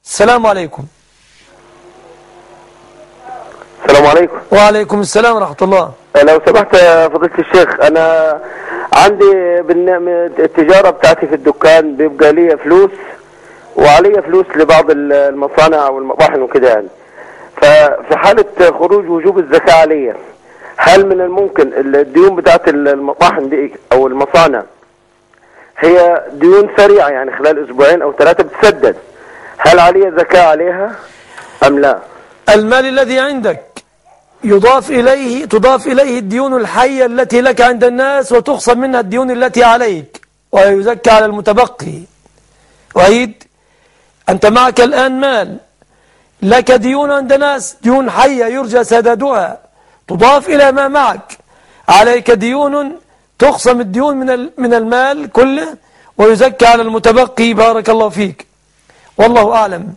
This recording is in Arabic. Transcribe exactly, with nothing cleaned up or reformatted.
السلام عليكم. السلام عليكم. وعليكم السلام ورحمة الله. لو سمحت يا فضيلة الشيخ، أنا عندي التجارة بتاعتي في الدكان بيبقى لي فلوس وعلي فلوس لبعض المصانع والمطاحن وكده يعني. ففي حالة خروج وجوب الزكاة عليا، هل من الممكن الديون بتاعت المطاحن دي أو المصانع هي ديون سريعة يعني خلال أسبوعين أو ثلاثة بتسدد، هل علي زكاة عليها أم لا؟ المال الذي عندك يضاف إليه تضاف إليه الديون الحية التي لك عند الناس، وتخصم منها الديون التي عليك ويزكى على المتبقي. وعيد، أنت معك الآن مال، لك ديون عند ناس، ديون حية يرجى سدادها، تضاف إلى ما معك. عليك ديون تخصم الديون من من المال كله ويزكى على المتبقي. بارك الله فيك، والله أعلم.